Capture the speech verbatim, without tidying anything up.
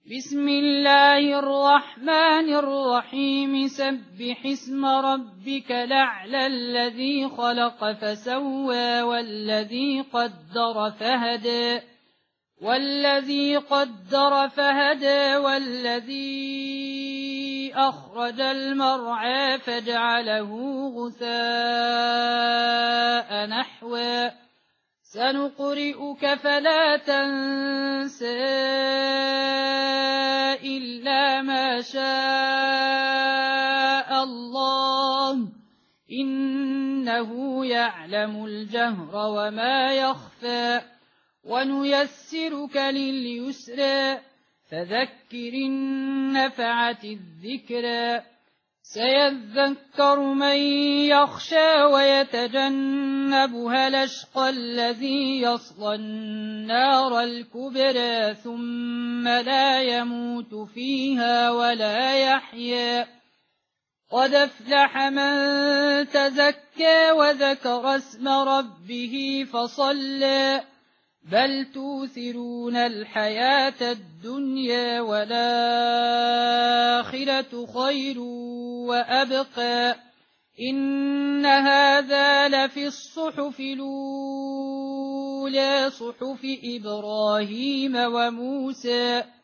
بسم الله الرحمن الرحيم سبح اسم ربك الأعلى الذي خلق فسوى والذي قدر فهدى والذي قدر فهدى والذي أخرج المرعى فجعله غثاء نحوا سنقرئك فلا تنسى إلا ما شاء الله إنه يعلم الجهر وما يخفى ونيسرك لليسرى فذكر النفعة الذكرى سيذكر من يخشى ويتجنبها الأشقى الذي يصلى النار الكبرى ثم لا يموت فيها ولا يحيا قد أفلح من تزكى وذكر اسم ربه فصلى بل توثرون الحياة الدنيا والآخرة خير وأبقى إن هذا لفي الصحف الأولى صحف إبراهيم وموسى